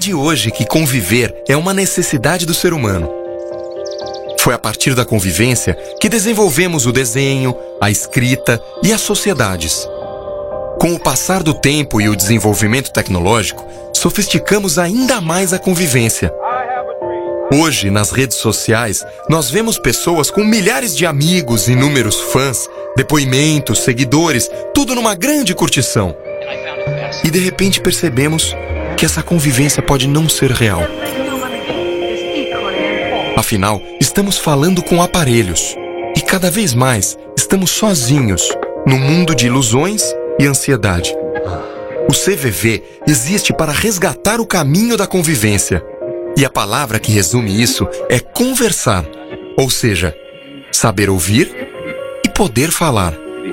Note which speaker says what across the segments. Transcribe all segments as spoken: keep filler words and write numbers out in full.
Speaker 1: de hoje que conviver é uma necessidade do ser humano. Foi a partir da convivência que desenvolvemos o desenho, a escrita e as sociedades. Com o passar do tempo e o desenvolvimento tecnológico, sofisticamos ainda mais a convivência. Hoje, nas redes sociais, nós vemos pessoas com milhares de amigos, inúmeros fãs, depoimentos, seguidores, tudo numa grande curtição. E de repente percebemos que essa convivência pode não ser real. Afinal, estamos falando com aparelhos. E cada vez mais estamos sozinhos, no mundo de ilusões e ansiedade. O C V V existe para resgatar o caminho da convivência. E a palavra que resume isso é conversar. Ou seja, saber ouvir e poder falar.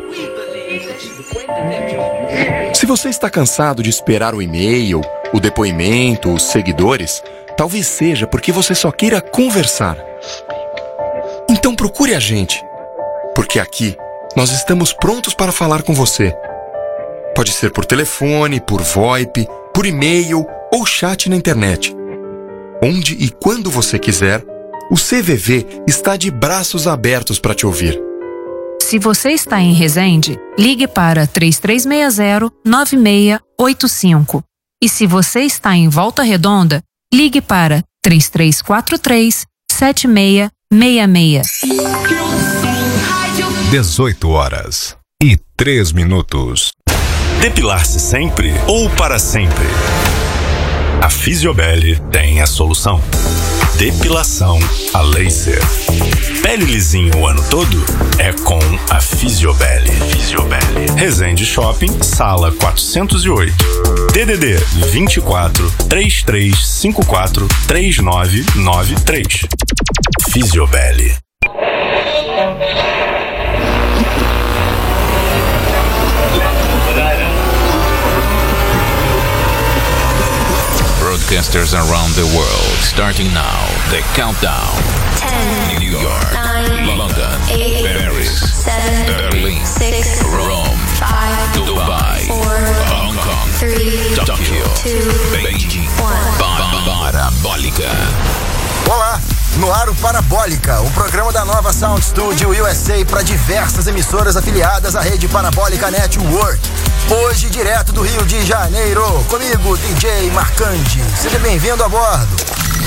Speaker 1: Se você está cansado de esperar o e-mail, o depoimento, os seguidores, talvez seja porque você só queira conversar. Então procure a gente, porque aqui nós estamos prontos para falar com você. Pode ser por telefone, por VoIP, por e-mail ou chat na internet. Onde e quando você quiser, o C V V está de braços abertos para te ouvir.
Speaker 2: Se você está em Resende, ligue para três três seis zero, nove seis oito cinco. E se você está em Volta Redonda, ligue para três três quatro três, sete seis seis seis.
Speaker 3: dezoito horas e três minutos.
Speaker 4: Depilar-se sempre ou para sempre? A Fisiobel tem a solução. Depilação a laser. Pele lisinha o ano todo? É com a Fisiobel. Fisiobel. Resende Shopping, sala quatrocentos e oito. D D D vinte e quatro, trinta e três cinquenta e quatro, trinta e nove noventa e três. Fisiobel.
Speaker 5: Broadcasters around the world, starting now, the countdown. ten, New York, nine, London, eight, Paris, seven, Berlin, six, Rome, five, Dubai, four, Hong Kong, three, Tokyo, two, Beijing, one. Parabólica.
Speaker 6: Olá, no ar o Parabólica, o programa da nova Sound Studio U S A para diversas emissoras afiliadas à rede Parabólica Network. Hoje, direto do Rio de Janeiro, comigo, D J Marcandi. Seja bem-vindo a bordo.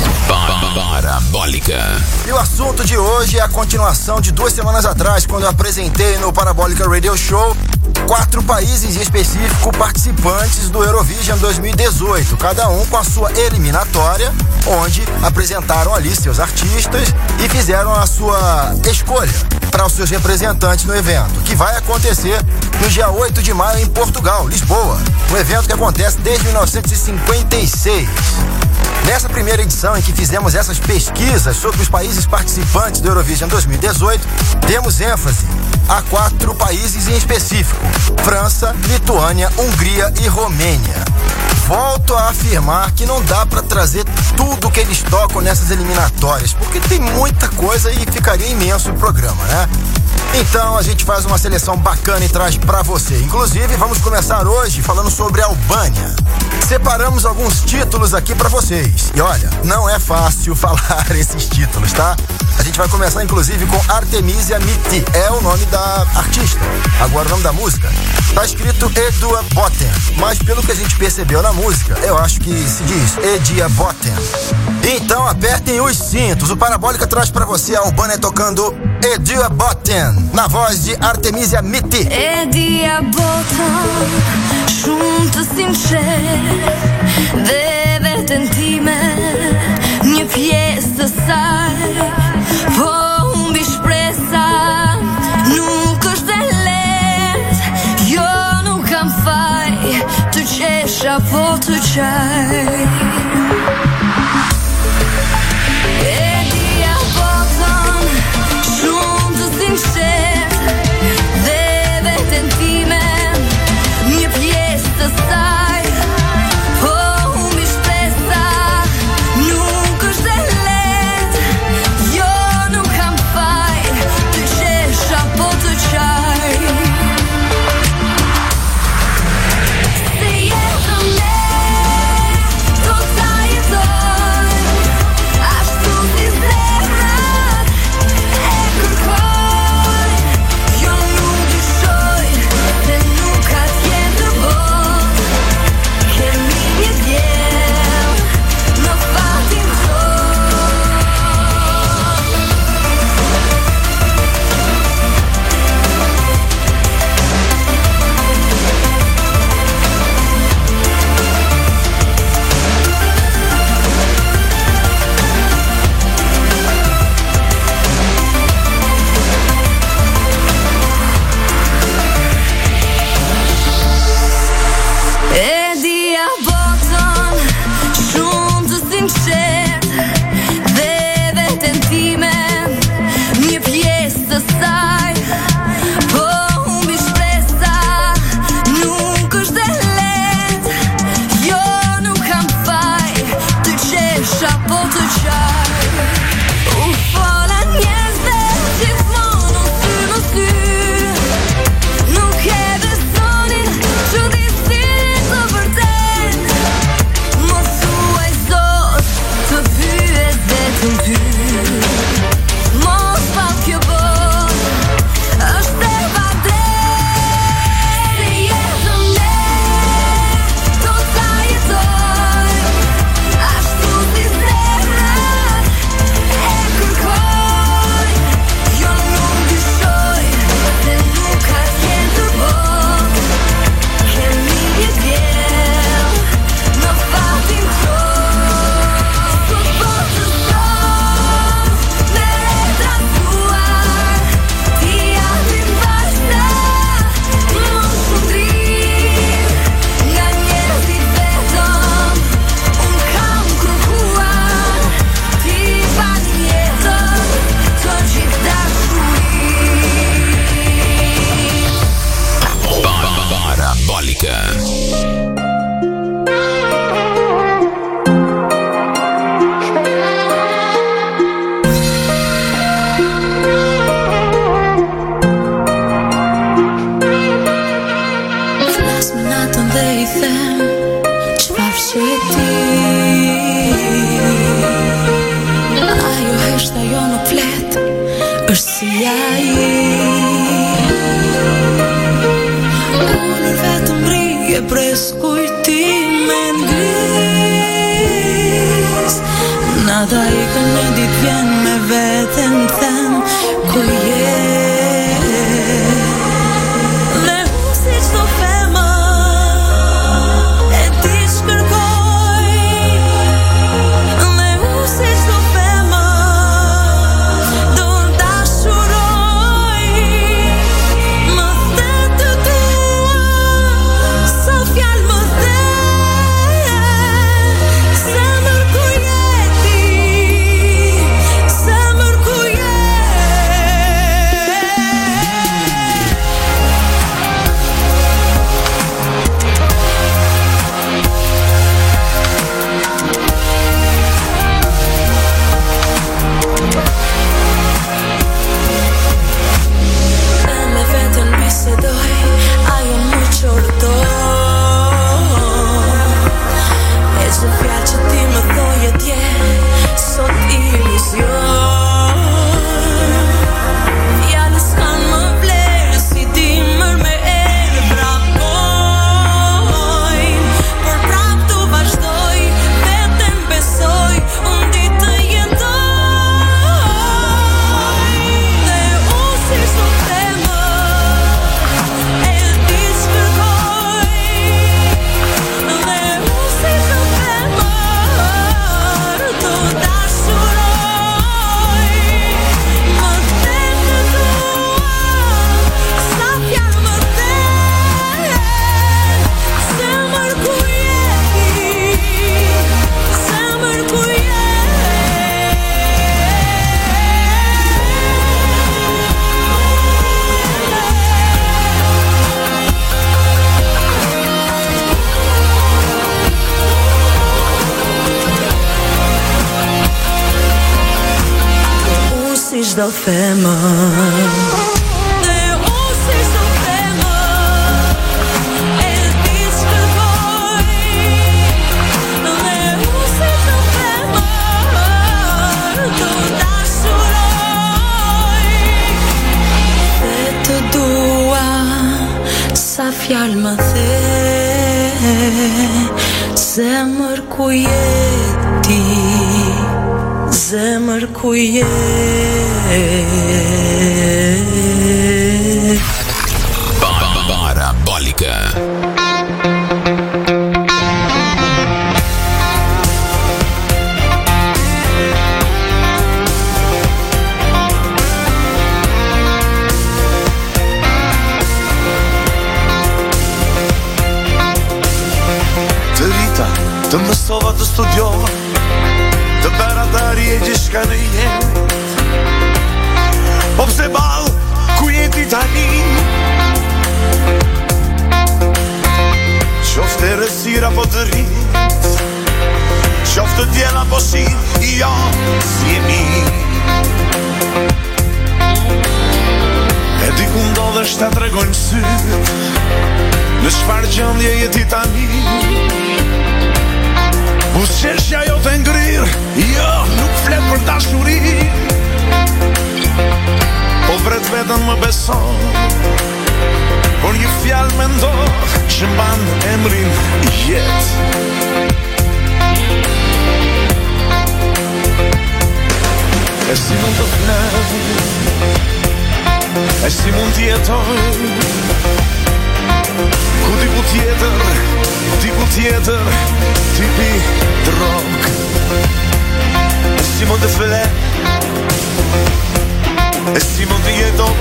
Speaker 5: Parabólica.
Speaker 6: E o assunto de hoje é a continuação de duas semanas atrás, quando eu apresentei no Parabólica Radio Show quatro países em específico participantes do Eurovision dois mil e dezoito, cada um com a sua eliminatória, onde apresentaram ali seus artistas e fizeram a sua escolha para os seus representantes no evento, que vai acontecer no dia oito de maio em Portugal, Lisboa, um evento que acontece desde mil novecentos e cinquenta e seis. Nessa primeira edição em que fizemos essas pesquisas sobre os países participantes do Eurovision dois mil e dezoito, demos ênfase a quatro países em específico: França, Lituânia, Hungria e Romênia. Volto a afirmar que não dá para trazer tudo que eles tocam nessas eliminatórias, porque tem muita coisa e ficaria imenso o programa, né? Então a gente faz uma seleção bacana e traz pra você. Inclusive, vamos começar hoje falando sobre a Albânia. Separamos alguns títulos aqui pra vocês. E olha, não é fácil falar esses títulos, tá? A gente vai começar inclusive com Artemisia Miti, é o nome da artista. Agora o nome da música tá escrito Edua Botten, mas pelo que a gente percebeu na música, eu acho que se diz Edia Botten. Então apertem os cintos, o Parabólica traz pra você a Albânia tocando Edua Botten, na voz de Artemisia Miti.
Speaker 7: Edia Botten, shumë sinqer, dhe vetën time, një pjesë të saj, po humbi shpresa, nuk është e lehtë, jo nuk kam faj, të qesha po të qaj. Edia Botten, shumë të sinqer, dhe vetën time, një pjesë të saj, po humbi shpresa, nuk është e lehtë, jo nuk kam faj, të qesha po të qaj. Se jetën e, do ta është si ai. Unë vetëm rrije pres kujtime ngris. Nada i kanë një dit vjen me vetën them ku je. Dhe unë si qdo fema e ti shkërkoj. Dhe unë si qdo fema do dashuroj. Më the të tua sa fjalë më the. Zemër ku je ti, zemër ku je. E me vetën bisedoj, ajo më qordoj. E çdo fjalë që ti më thoje dje, sot iluzion. Fjalës kanë më vlerë si dimër me erë vrapojnë. Por prap tu vazhdoj, vetëm besoj, unë ditë të jetoj. Dhe unë si çdo femër e ti shkërkoj. Dhe unë si çdo femër do dashuroj. Më the të tua sa fjalë më the. Zemër ku je ti, zemër ku je. Unë si çdo femër. Dhe unë si çdo femër e ti shkërkoj. Dhe unë si çdo femër do dashuroj. Dhe të dua sa fjalë më the. Zemër ku je ti, zemër ku je.
Speaker 5: Parabólica.
Speaker 8: Të rita, të mësova të studiova, të bëra të arje gjithshka në jetë. Po pse ballë, ku jeti tani? Qofte rësira po të rritë, qofte djela po si, jo, si e mi. E di ku ndodhesh ta tregojnë sytë, në çfarë gjendje jeti tani. Buzëqeshja jo të ngrirë, jo, nuk flet për dashuri. Po vret vetën më beson, por një fjalë me ndohë që mban emrin jetë. E si mund të flet, e si mund t'jetoj, ku diku tjetër, diku tjetër, tipi drog. E si mund të flet, e si mund të jetoj,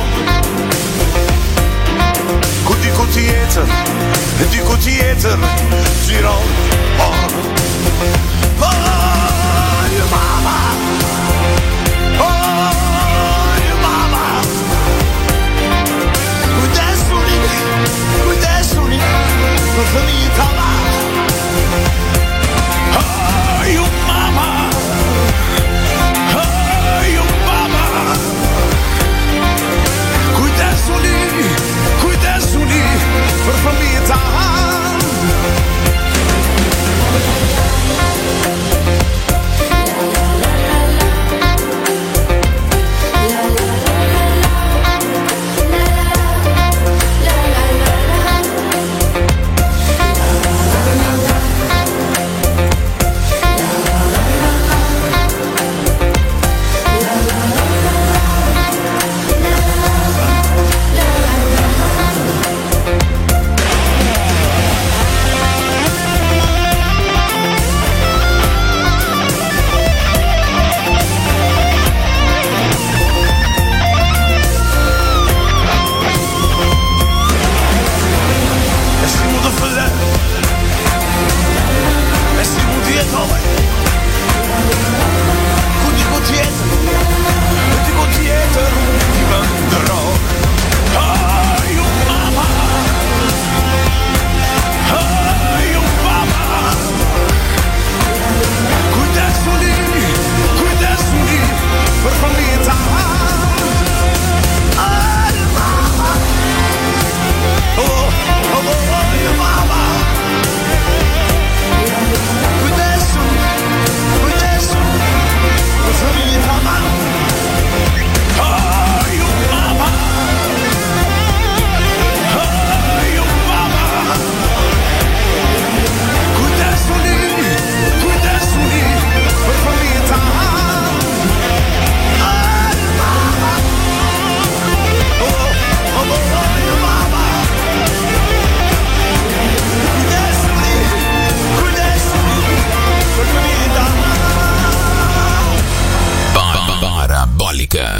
Speaker 8: ku diku tjetër, diku tjetër, giron, oh, oh, mama, oh, mama, kujdesuni, kujdesuni, për fëmijët talla, oh, mama, oh, mama, kujdesuni, kujdesuni, për fëmijët talla.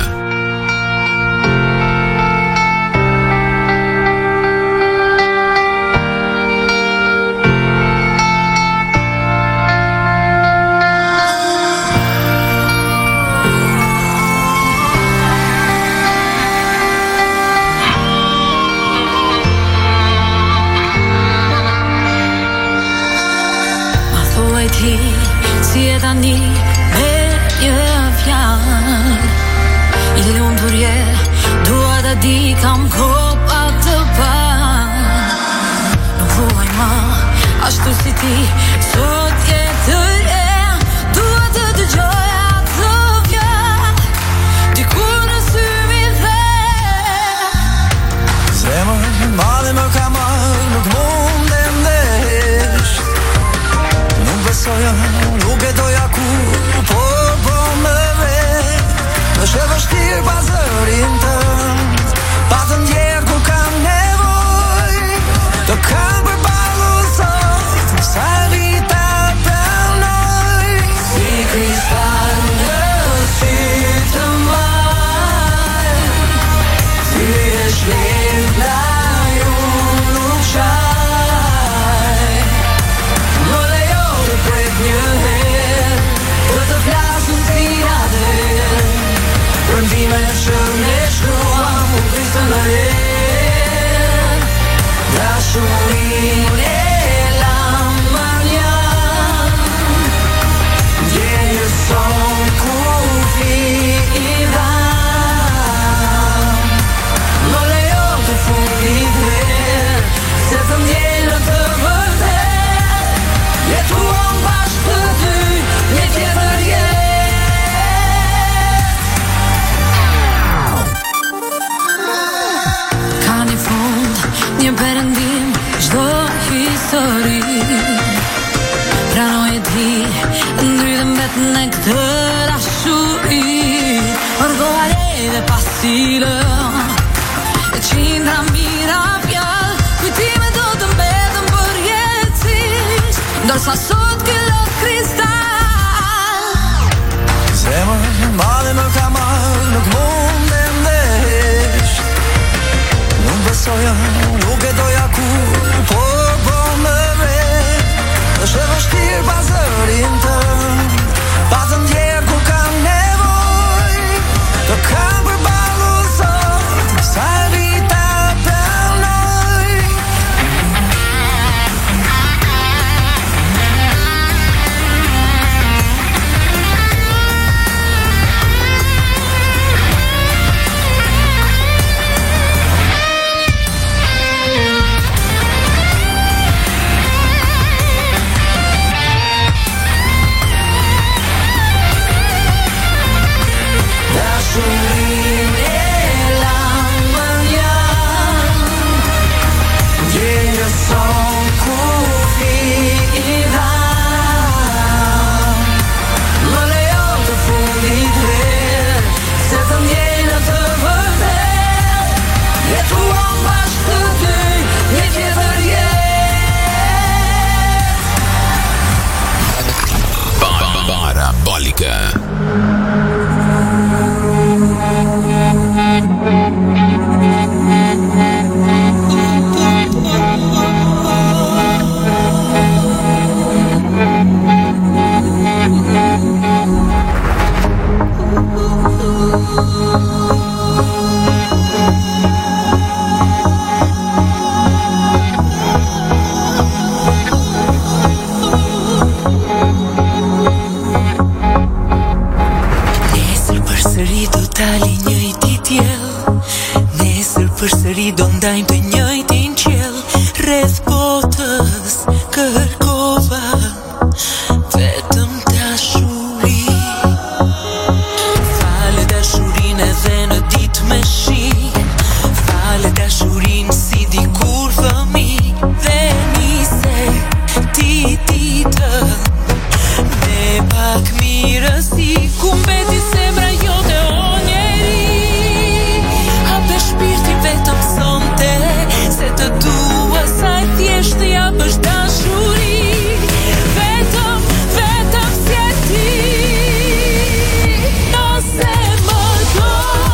Speaker 7: Vetëm, vetëm si e ti.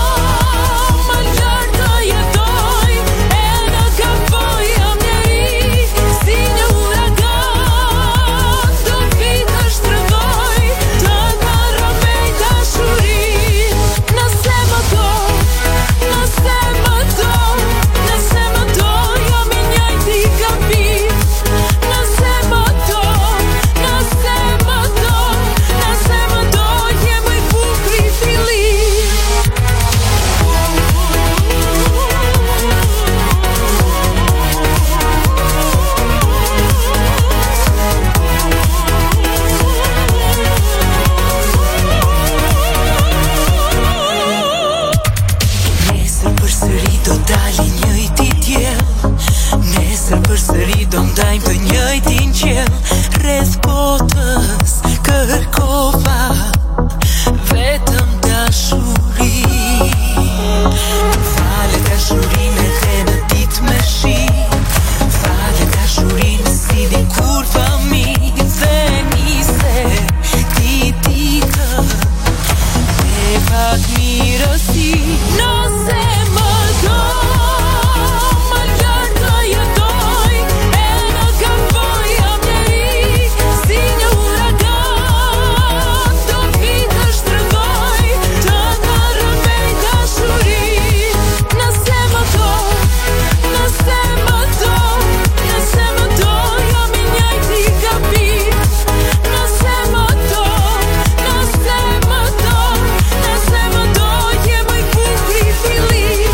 Speaker 7: dashurinë dhe në ditë me shi. Falë dashurinë si di kur fëmijë dhe nise ti tikë e pak mirësi. Nëse më do më lërë të jetoj e në këmboj jam njeri si një uragan do vi të shtrëngoj të në rëmej dashuri. Nëse më do, nëse më do, nëse më do jam i njëjti gabim. Nëse më do, nëse më do, nëse më do jem i bukri fillim.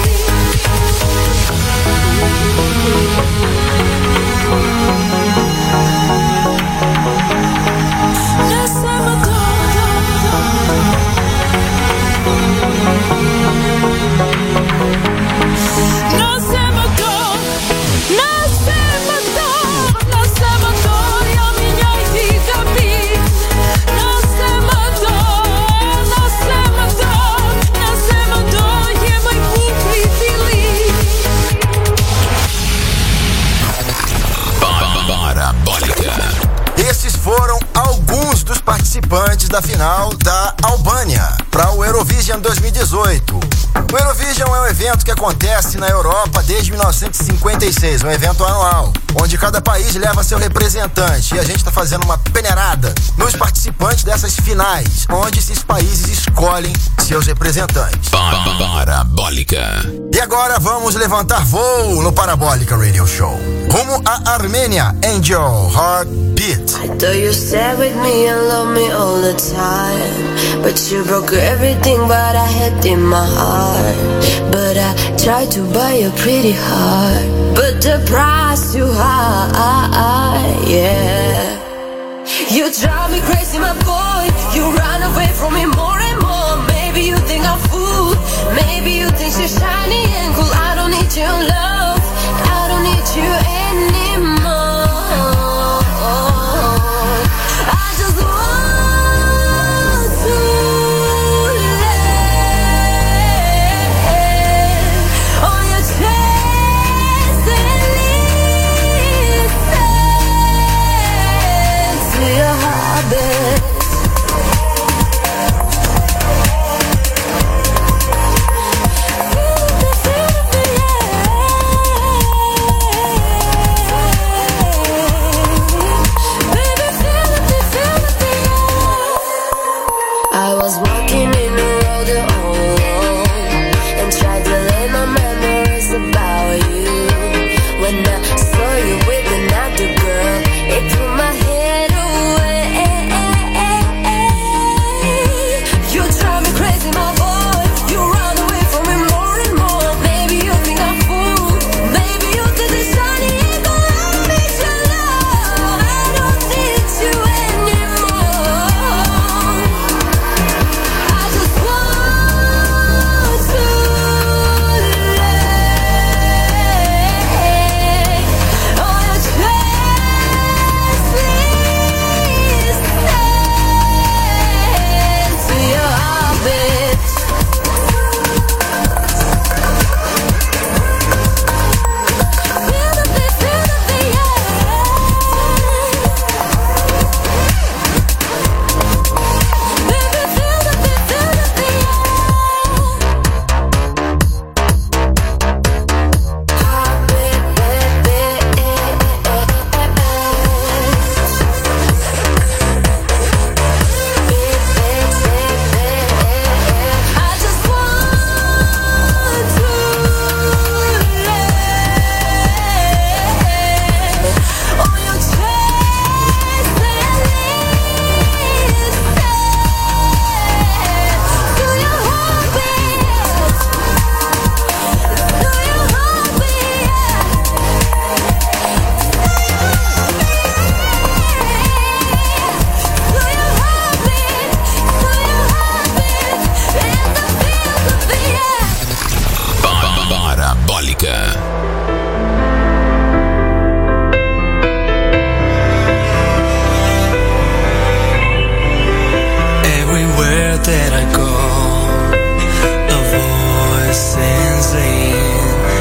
Speaker 7: Nëse më do, nëse më do, nëse më do, nëse më do jam i njëjti gabim. Nëse më do, nëse më do, nëse më do jem i bukri fillim.
Speaker 5: Parabólica.
Speaker 6: Esses foram alguns dos participantes da final da Albânia para o Eurovision dois mil e dezoito. O Eurovision é um evento que acontece na Europa desde mil novecentos e cinquenta e seis, um evento anual, onde cada país leva seu representante. E a gente está fazendo uma peneirada nos participantes dessas finais, onde esses países escolhem seus representantes.
Speaker 5: Parabólica.
Speaker 6: E agora vamos levantar voo no Parabólica Radio Show. Rumo à Armênia, Angel Heartbeat.
Speaker 9: I thought you stayed with me and loved me all the time, but you broke everything but I had in my heart. But I tried to buy a pretty heart, but the price too high, yeah. You drive me crazy, my boy. You run away from me more and more. Maybe you think I'm fool, maybe you think she's shiny and cool. I don't need your love, I don't need you anymore. I just want to lay on your chest and listen to your heartbeat. I was walking in the road alone and tried to lay my memories about you. When I saw you with another girl, it put my head away. You drive me crazy, my boy. You run away from me more and more. Maybe you think I'm fool, maybe you think it's shiny and gold. I don't need your love, I don't need you anymore. I just want to lay on your chest, listen to your heartbeat. Feel the beat, feel the beat, yeah. Baby, feel the beat, feel the beat, yeah. Heartbeat, baby, I just want to lay on your chest and listen to your heartbeat, to your heartbeat, yeah. To your heartbeat, to your heartbeat, and the feel the beat, yeah.
Speaker 5: Parabólica.
Speaker 7: Everywhere that I go, a voice sings in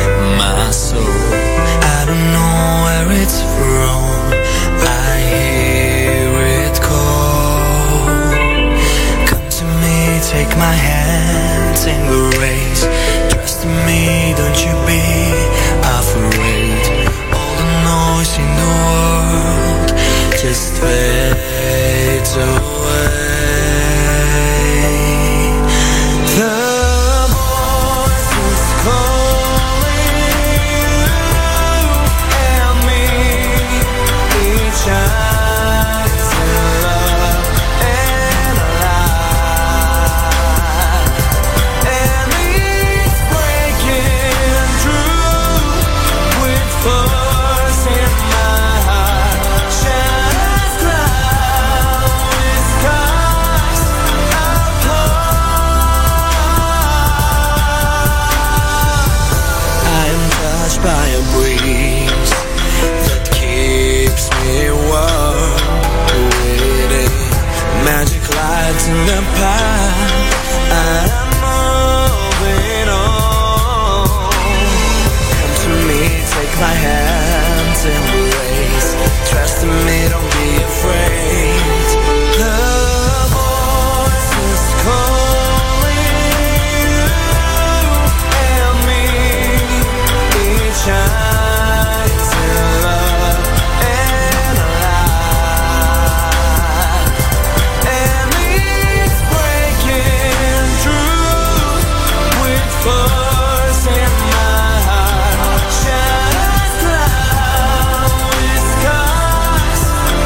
Speaker 8: force in my heart. Shadows cloud skies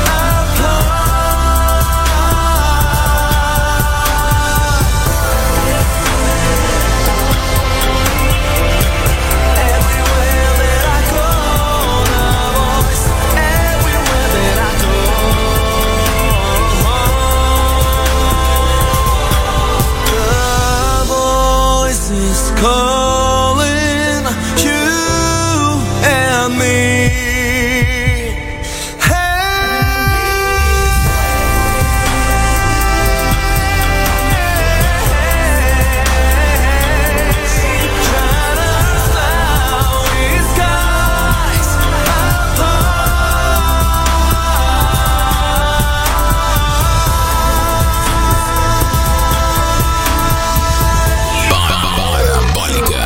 Speaker 8: Everywhere that I go, the voice. Everywhere that I go, the voice is calling you and me.
Speaker 5: Parabólica.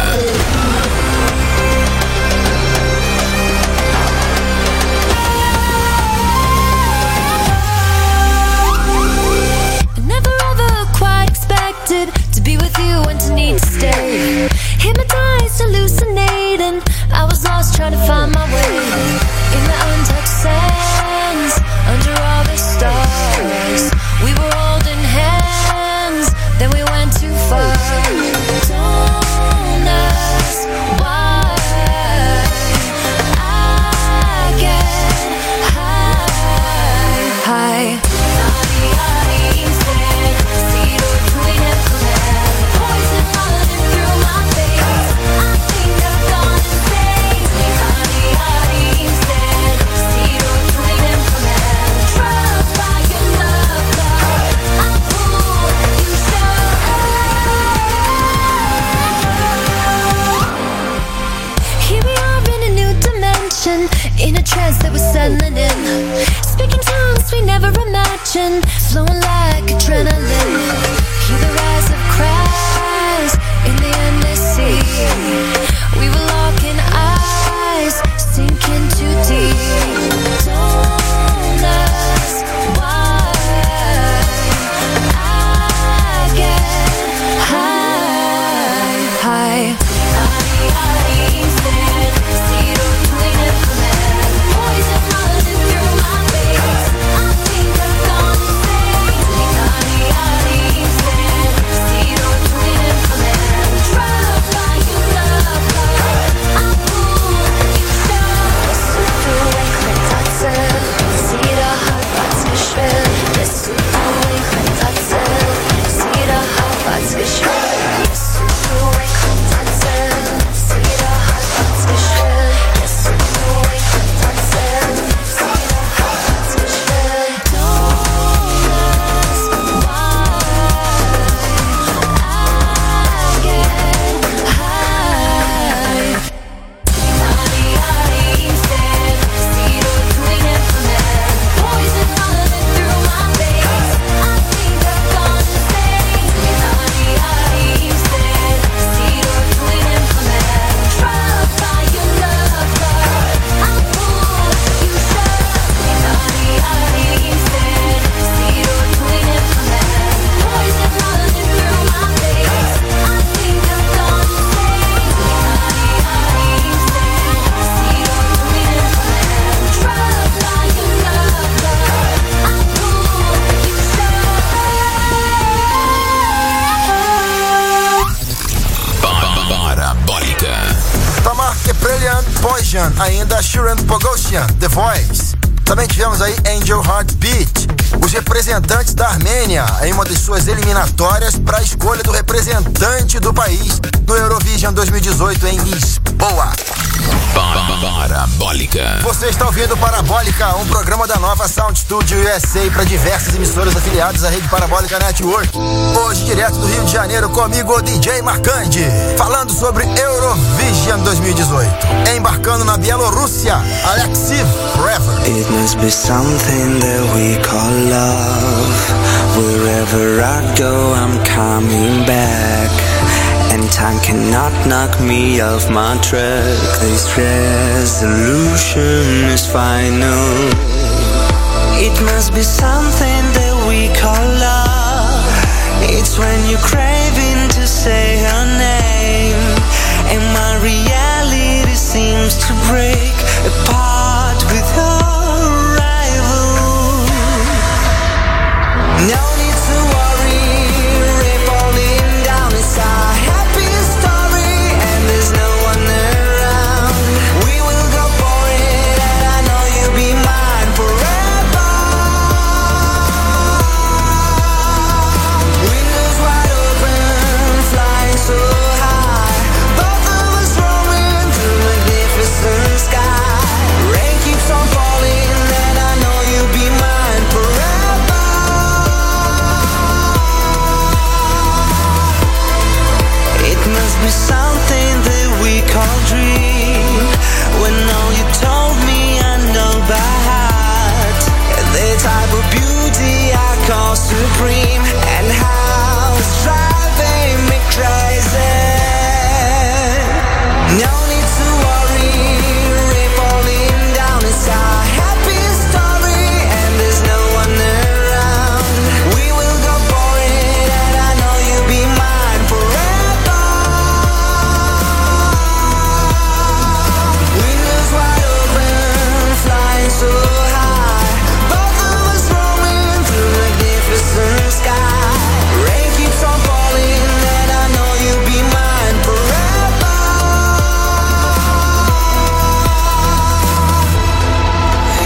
Speaker 9: Never ever quite expected to be with you and to need to stay. Hypnotized, hallucinating, I was lost trying to find my way. In the untouched sands, under all the stars, we were holding hands, then we went too far. Don't ask why I get high, high. Here we are in a new dimension, in a trance that we're settling in. Speaking tongues we never imagined, flowing like adrenaline. Hear the rise of cries in the endless sea. We were locking eyes, sinking too deep. Don't ask why I get high, high.
Speaker 6: Poison, ainda Sharon Pogosyan, The Voice. Também tivemos aí Angel Heartbeat, os representantes da Armênia em uma de suas eliminatórias para a escolha do representante do país no Eurovision dois mil e dezoito em Lisboa.
Speaker 5: Parabólica.
Speaker 6: Você está ouvindo Parabólica, um programa da nova Sound Studio U S A para diversas emissoras afiliadas à rede Parabólica Network. Hoje, direto do Rio de Janeiro, comigo o D J Marcandi, falando sobre Eurovision dois mil e dezoito. Embarcando na Bielorrússia, Alexei Forever.
Speaker 10: It must be something that we call love. Wherever I go, I'm coming back. And time cannot knock me off my track. This resolution is final. It must be something that we call love. It's when you're craving to say her name.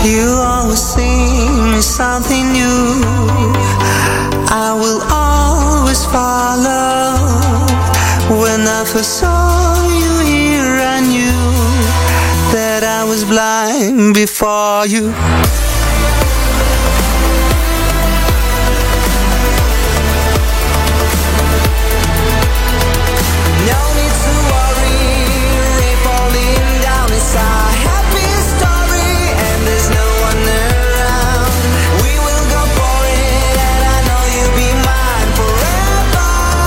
Speaker 10: You always sing me something new. I will always follow. When I first saw you here, I knew that I was blind before you. No need to worry, rain falling down. It's a happy story and there's no one around. We will go for it and I know you'll be mine forever.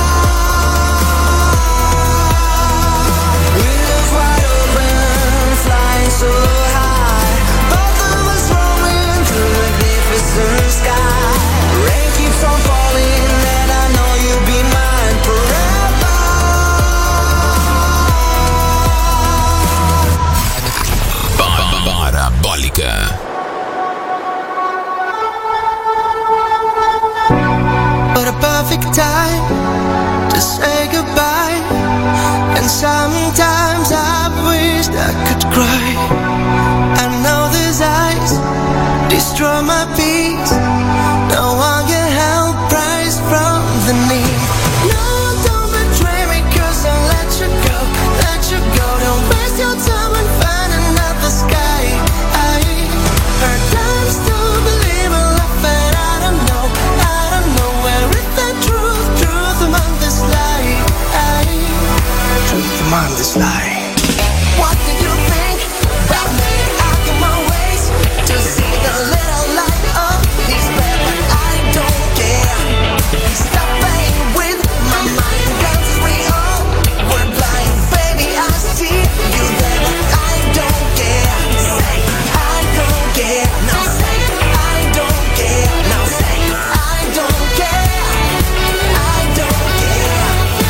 Speaker 10: Windows wide open, flying so high. Both of us rolling through magnificent sky. Rain keeps on falling and I know you'll be mine forever.
Speaker 5: Parabólica.
Speaker 10: What a perfect time to say goodbye. And sometimes I wished I could cry. I know these eyes destroy my peace. No one can help rise from the need. No, don't betray me, cause I'll let you go, let you go. Don't waste your time and find another sky. I heard times to believe in love, and I don't know, I don't know where is the truth, truth among this lie. I, truth among this lie. What do you think about me? I got my ways to see the little light of despair, but I don't care. Stop playing with my mind, cause we all were blind. Baby, I see you there, but I don't care. Say, I don't care. No, say, I don't care. No, say, I don't care. I don't care.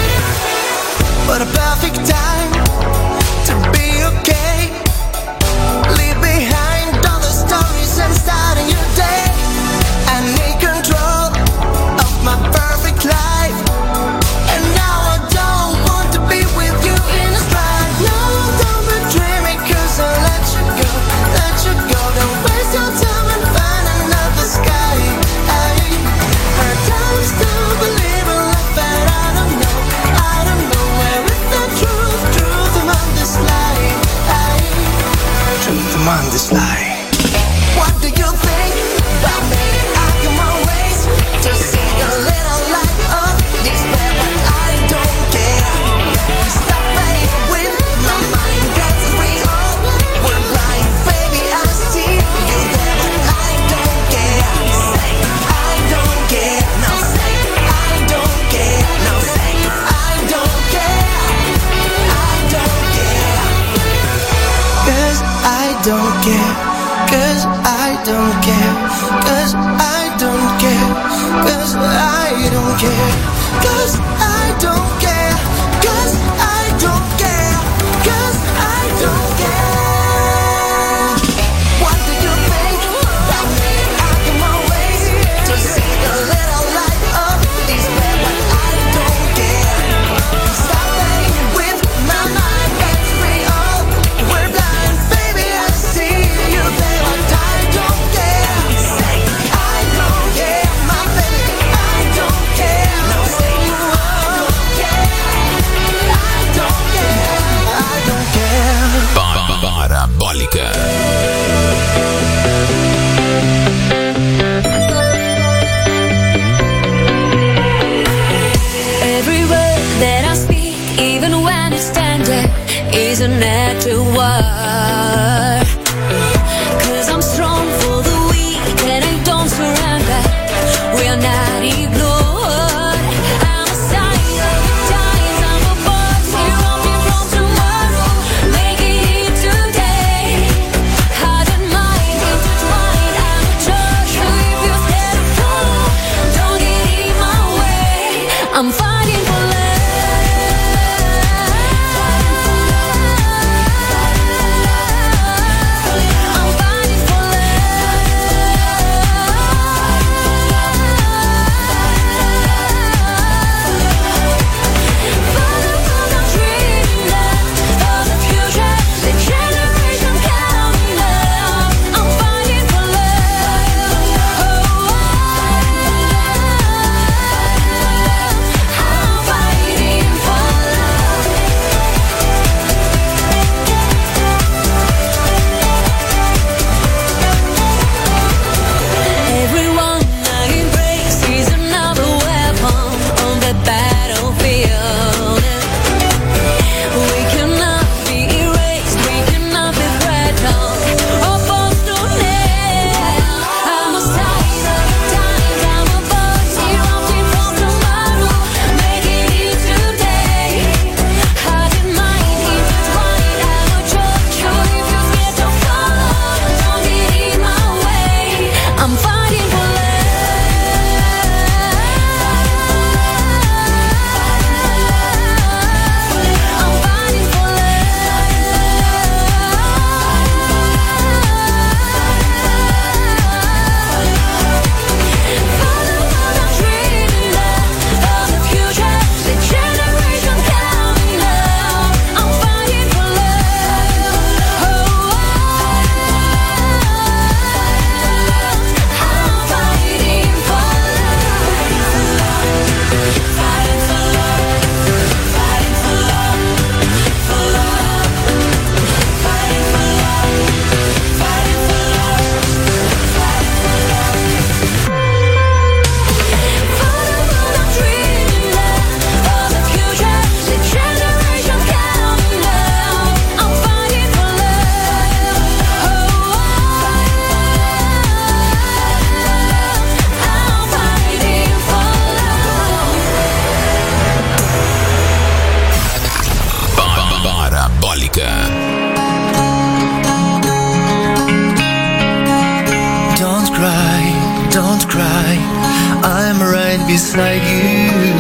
Speaker 10: What a perfect time to be okay. Leave behind all the stories and start a new day. I need control of my perfect life. And now I don't want to be with you in a strife. No, don't betray me, cause I'll let you go, let you go. Don't waste your time and find another sky. I heard times to believe in love, but I don't know, I don't know where is the truth, truth among this lie. I, truth among this lie. What do you think about me? I got my ways to see a little light of despair, but I don't care. Stop playing with my mind, cause we all were blind. Baby, I see you there, but I don't care. Say, I don't care. No, say, I don't care. No, say, I don't care. I don't care. Cause I don't care. Cause I don't care. Cause I don't care. Cause I don't care. Cause I don't care. Cause I don't care. Cause I don't care. What do you think about me? I got my ways to see the little light of despair, but I don't care. Stop playing with my mind, cause we all were blind. Baby, I see you there, but I don't care. Say, I don't care, my baby, I don't care. No, say, I don't care. I don't care. I don't care.
Speaker 5: Parabólica.
Speaker 9: Every word that I speak, even when it's tender, is an act of war. Cause I'm strong for the weak and I don't surrender. We are not ignored. I'm a sign of the times. I'm a boss here on me from tomorrow. Make it here today. Heart and mind intertwined. I'm a judge, so if you're scared of fall, don't get in my way. I'm fighting for love.
Speaker 5: Parabólica.
Speaker 8: Don't cry, don't cry, I'm right beside you.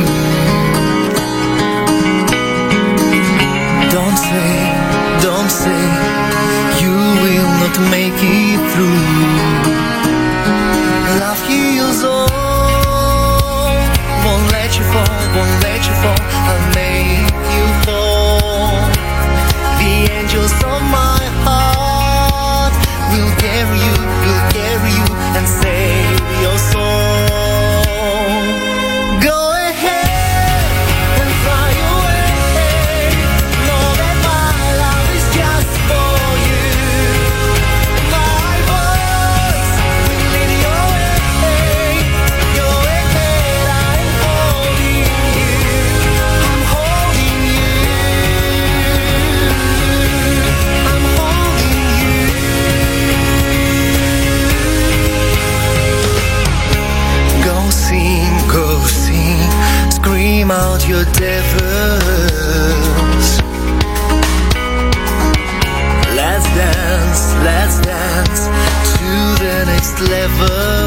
Speaker 8: Don't say, don't say, you will not make it through. Love heals all, won't let you fall, won't let you fall, I'll make you fall. The angels of my heart will carry you, will carry you and save your soul. Go ahead and fly away, know that my love is just for you. My voice will lead your way, go ahead, I'm holding you, I'm holding you, I'm holding you. Go sing, go sing, scream out your devils. Let's dance, let's dance to the next level.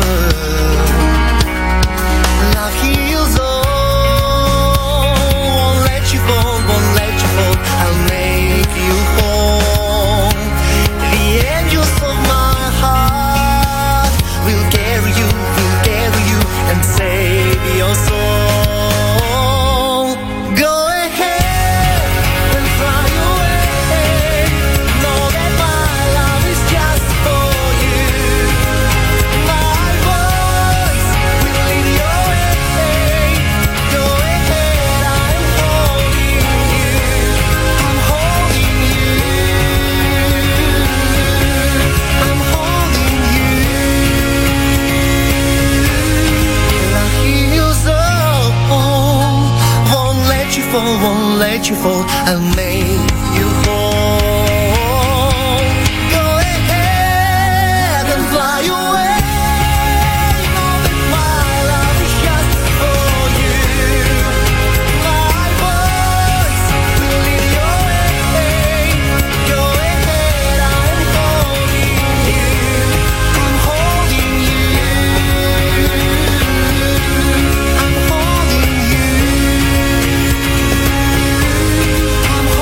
Speaker 8: Love heals all, won't let you fall, won't let you fall, I'll make you whole. The angels of my heart will carry you, will carry you and save your soul. Go ahead and fly away, know that my love is just for you. My voice will lead your way, go ahead, I'm holding you, I'm holding you, I'm holding you. Love heals all, won't let you fall, won't let you fall, I'll make you whole. Go ahead and fly away, know that my love is just for you. My voice will lead your way, go ahead, I'm holding you, I'm holding you, I'm holding you, I'm holding you.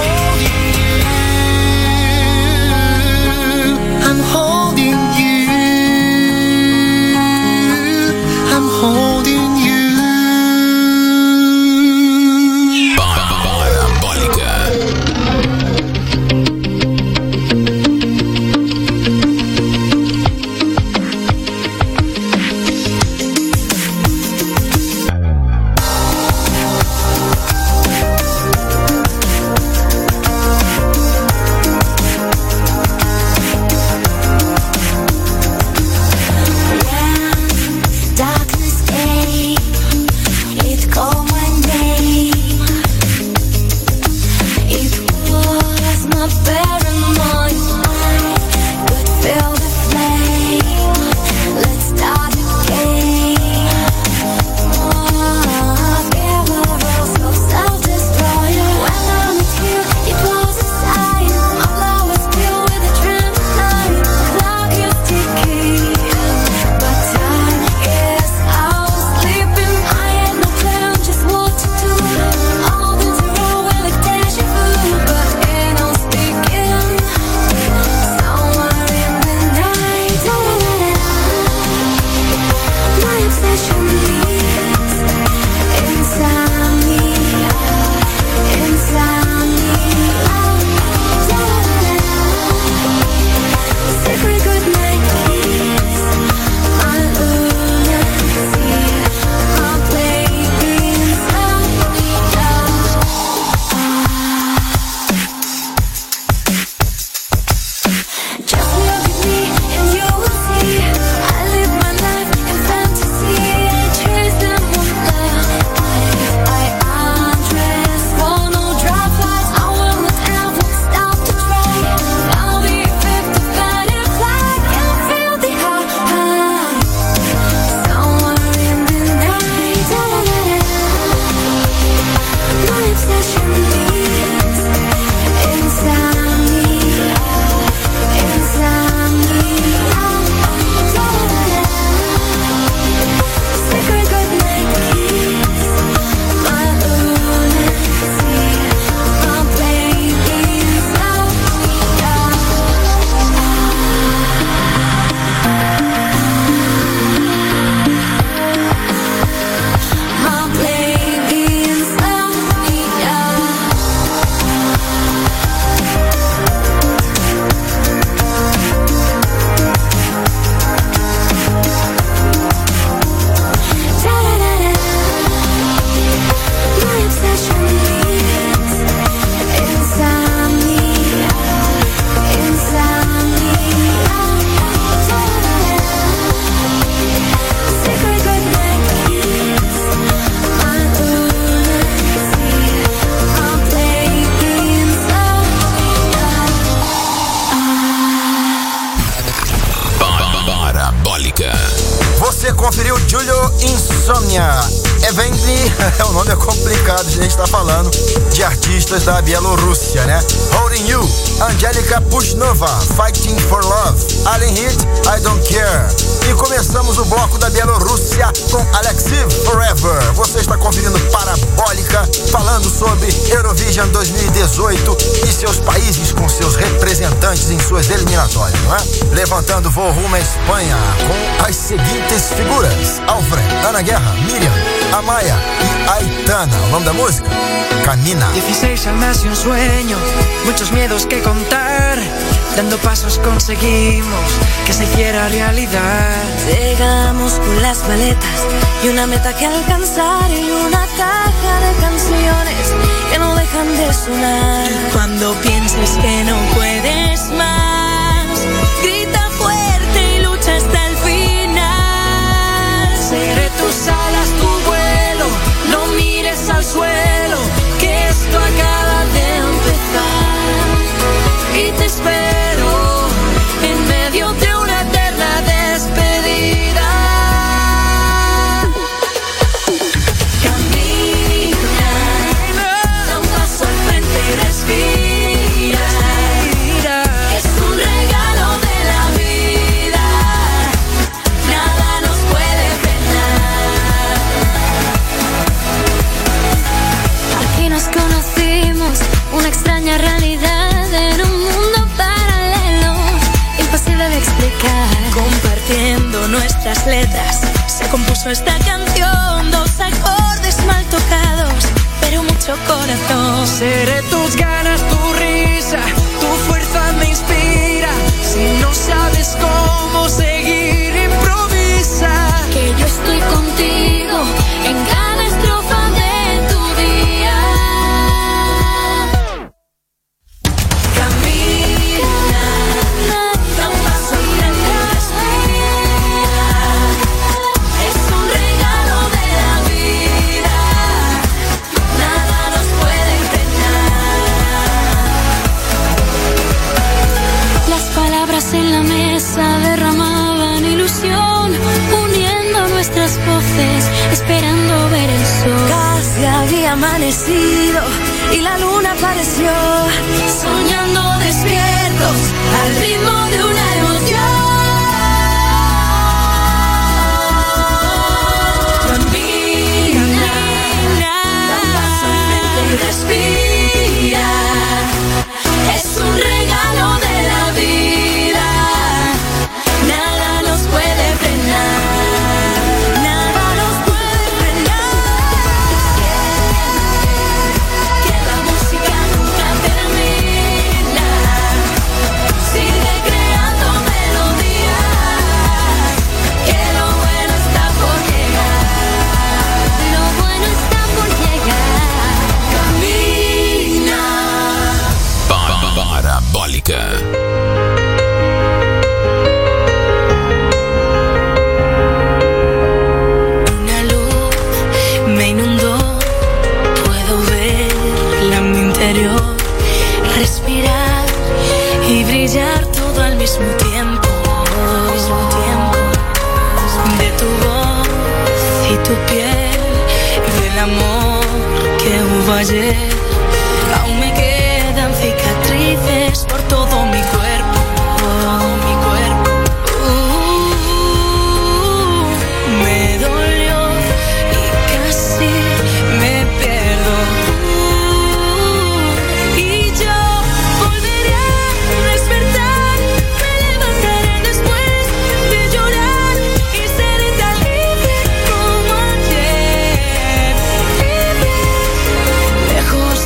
Speaker 6: conferiu Giulio Insomnia. Evangeli, o nome é complicado, a gente tá falando de artistas da Bielorrússia, né? Holding You, Angelica Pushnova, Fighting for Love, Allen Hit, I Don't Care. E começamos o bloco da Bielorrússia com Alexiv Forever. Você está conferindo Parabólica, falando sobre Eurovision dois mil e dezoito e seus países com seus representantes em suas eliminatórias, não é? Levantando voo rumo à Espanha com as seguintes figuras: Alfred, Ana Guerra, Miriam, Amaya y Aitana. ¿El nombre de música? Camina.
Speaker 11: dieciséis almas y un sueño, muchos miedos que contar. Dando pasos conseguimos que se hiciera realidad.
Speaker 9: Llegamos con las maletas y una meta que alcanzar y una caja de canciones que no dejan de sonar.
Speaker 7: Y cuando pienses que no puedes más, grita fuerte y lucha hasta el final.
Speaker 11: Seré tus alas, tu vuelo, no mires al suelo, que esto acaba de empezar. Y te espero en medio de una eterna despedida.
Speaker 7: Camina, da un paso al frente y respira. Es un regalo de la vida, nada nos puede frenar.
Speaker 9: Aquí nos conocimos, una extraña realidad en un mundo paralelo, imposible de explicar.
Speaker 7: Compartiendo nuestras letras, se compuso esta canción, dos acordes mal tocados, pero mucho corazón.
Speaker 11: Seré tus ganas, tu risa, tu fuerza me inspira. Si no sabes cómo seguir, improvisa.
Speaker 9: Que yo estoy contigo en cada estrofa de tu día.
Speaker 7: Camina, da un paso al frente y respira. Es un regalo de la vida, nada nos puede frenar.
Speaker 9: Las palabras en la mesa derramaban ilusión, uniendo nuestras voces, esperando ver el sol.
Speaker 7: Casi había amanecido y la luna apareció, soñando despiertos al ritmo de una emoción. Camina, da un paso al frente y respira. Es un regalo de la vida, nada nos puede frenar. Nada nos puede frenar. Que la música nunca termina. Sigue creando melodías. Que lo bueno está por llegar.
Speaker 9: Lo bueno está por llegar.
Speaker 7: Camina.
Speaker 5: Parabólica.
Speaker 7: Una luz me inundó, puedo verla en mi interior, respirar y brillar todo al mismo tiempo. Al mismo tiempo. De tu voz y tu piel, del amor que hubo ayer, aún me quedan cicatrices por todo mi cuerpo, todo mi cuerpo. Uh, me dolió y casi me pierdo. Uh, y yo volveré a despertar, me levantaré después de llorar y seré tan libre como ayer. Libre, lejos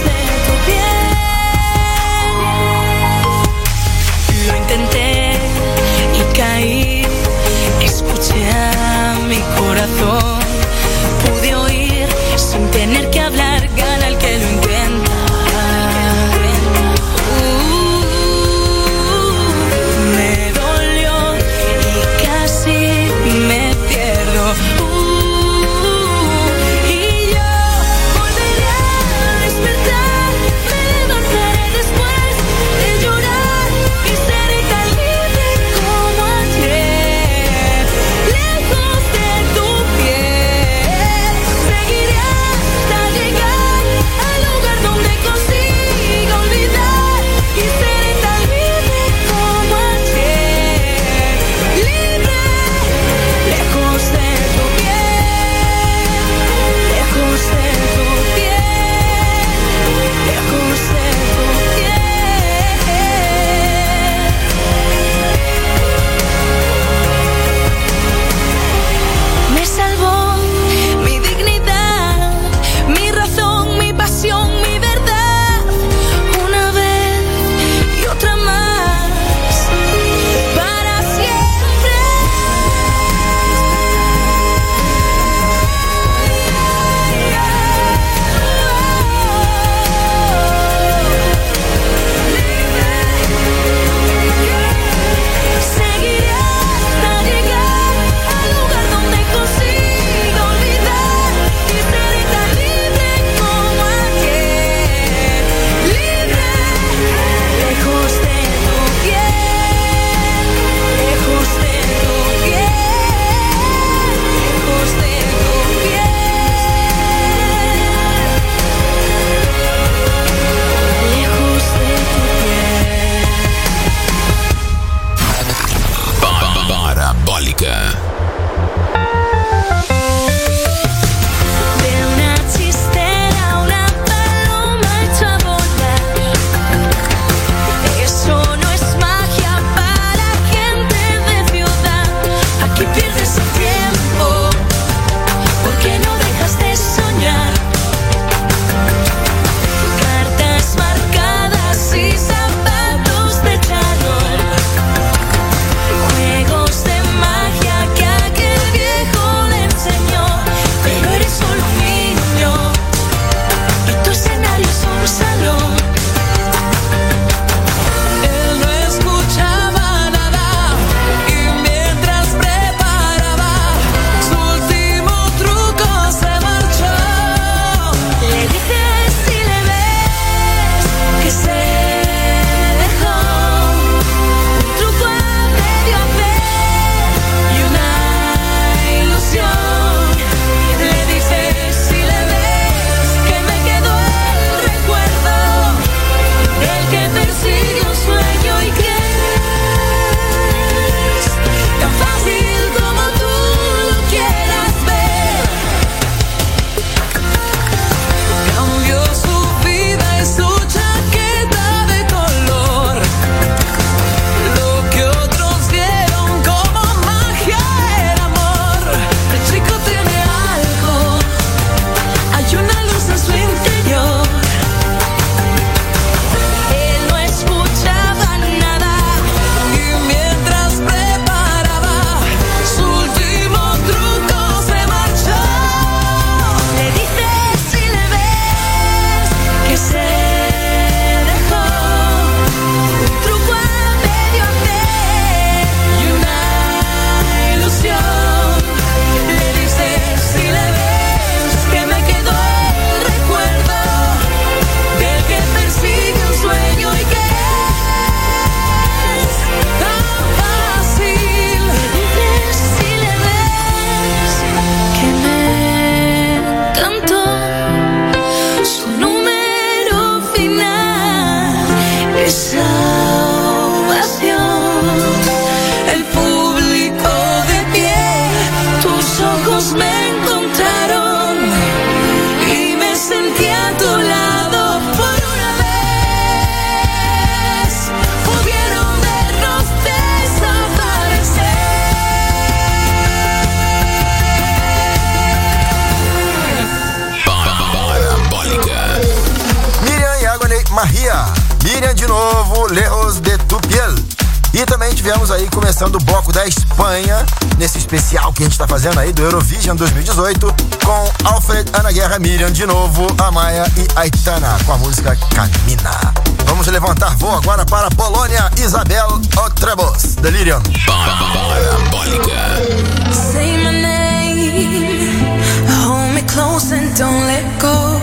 Speaker 6: Miriam de novo, Lejos de tu piel. E também tivemos aí, começando o bloco da Espanha, nesse especial que a gente tá fazendo aí do Eurovision dois mil e dezoito, com Alfred, Ana Guerra, Miriam de novo, Amaya e Aitana, com a música Camina. Vamos levantar voo agora para a Polônia, Isabel Otrebos, Delirium.
Speaker 5: Parabólica.
Speaker 11: Say my name, hold me close and don't let go.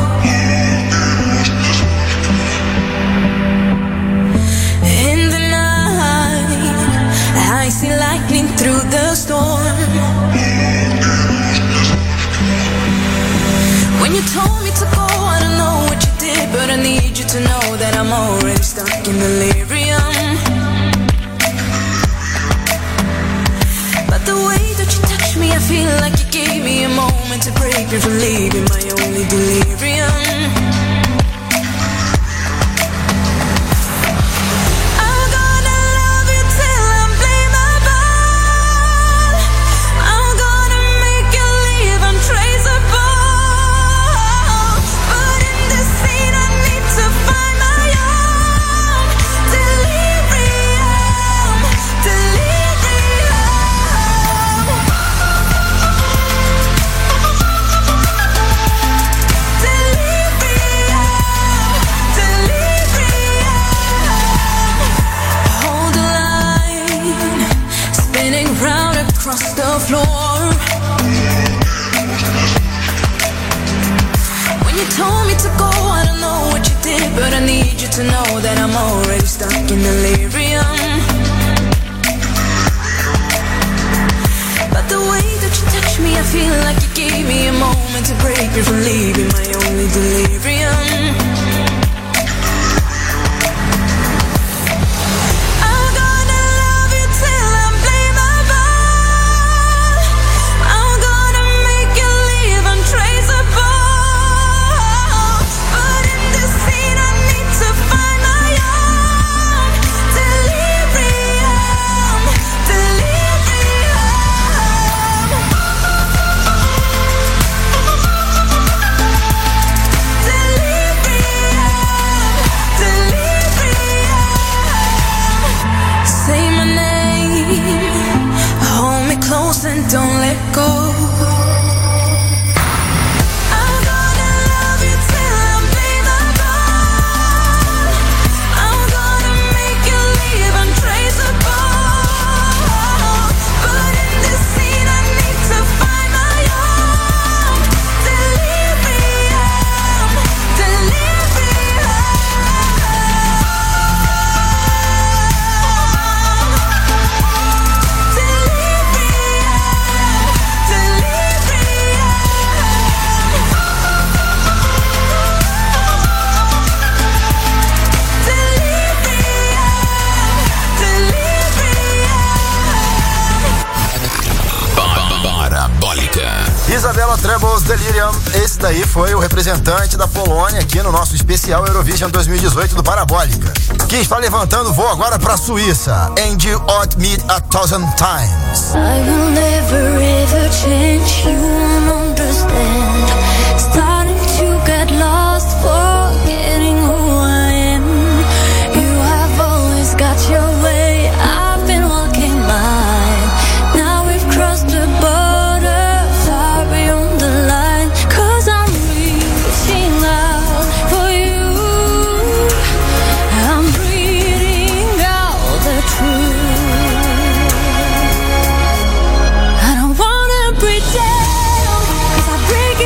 Speaker 11: In the night, I see lightning through the storm. When you told me to go, I don't know what you did, but I need you to know that I'm already stuck in delirium. But the way that you touch me, I feel like you gave me a moment to break me from leaving my only delirium. Across the floor. When you told me to go, I don't know what you did, but I need you to know that I'm already stuck in delirium. But the way that you touch me, I feel like you gave me a moment to break me from leaving my only delirium. And don't let go.
Speaker 6: Isabela Trebos, Delirium. Esse daí foi o representante da Polônia aqui no nosso especial Eurovision dois mil e dezoito do Parabólica. Quem está levantando voo agora para a Suíça, And You Ought Me a Thousand Times.
Speaker 9: I will never ever change, you won't understand. Starting to get lost, forgetting who I am. You have always got your way, I've been walking mine. Now we've crossed the border, far beyond the line. Cause I'm reaching out for you, I'm breathing out the truth. I don't wanna pretend, cause I break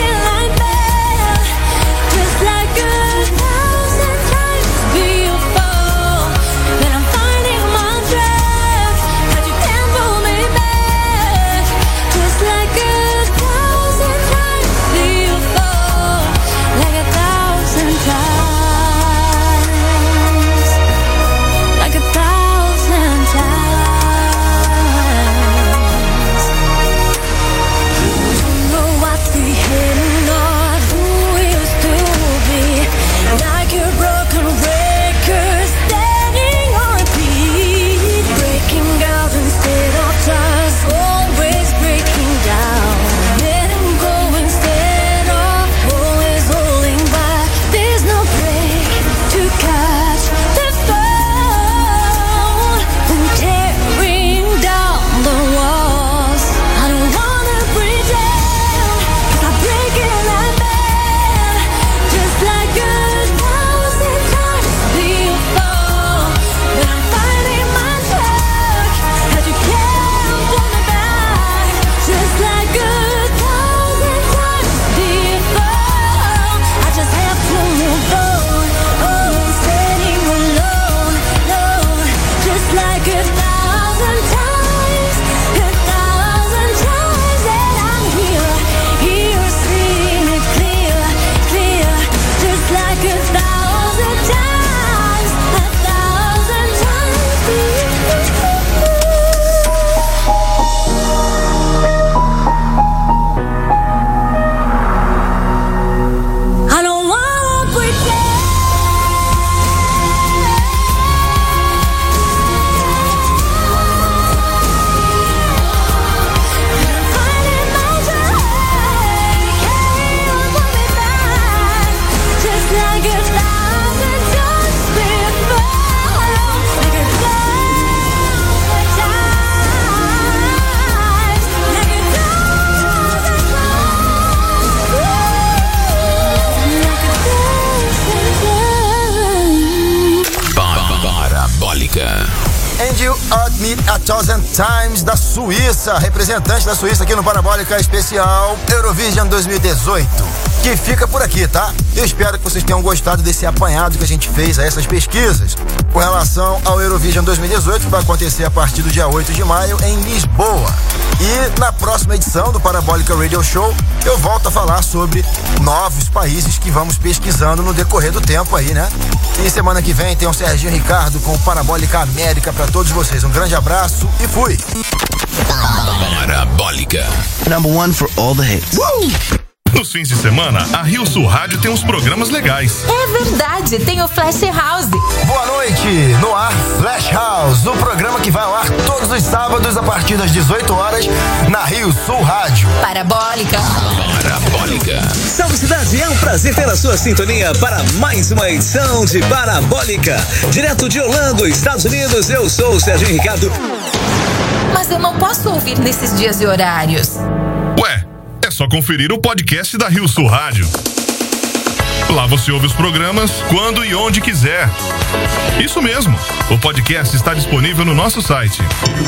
Speaker 5: Parabólica.
Speaker 6: And You Ought Me a Thousand Times, da Suíça, representante da Suíça aqui no Parabólica Especial Eurovision dois mil e dezoito, que fica por aqui, tá? Eu espero que vocês tenham gostado desse apanhado que a gente fez a essas pesquisas com relação ao Eurovision dois mil e dezoito, que vai acontecer a partir do dia oito de maio em Lisboa. E na próxima edição do Parabólica Radio Show, eu volto a falar sobre novos países que vamos pesquisando no decorrer do tempo aí, né? E semana que vem tem o Serginho Ricardo com o Parabólica América pra todos vocês. Um grande abraço e fui!
Speaker 5: Parabólica.
Speaker 12: Number one for all the hits.
Speaker 13: Woo! Nos fins de semana, a Rio Sul Rádio tem uns programas legais.
Speaker 14: É verdade, tem o Flash House.
Speaker 6: Boa noite, no ar Flash House, o programa que vai ao ar todos os sábados a partir das dezoito horas na Rio Sul Rádio.
Speaker 14: Parabólica.
Speaker 5: Parabólica.
Speaker 15: Salve cidade, é um prazer ter a sua sintonia para mais uma edição de Parabólica. Direto de Orlando, Estados Unidos, eu sou o Serginho Ricardo.
Speaker 14: Mas eu não posso ouvir nesses dias e horários.
Speaker 13: Ué, é só conferir o podcast da Rio Sul Rádio. Lá você ouve os programas quando e onde quiser. Isso mesmo, o podcast está disponível no nosso site.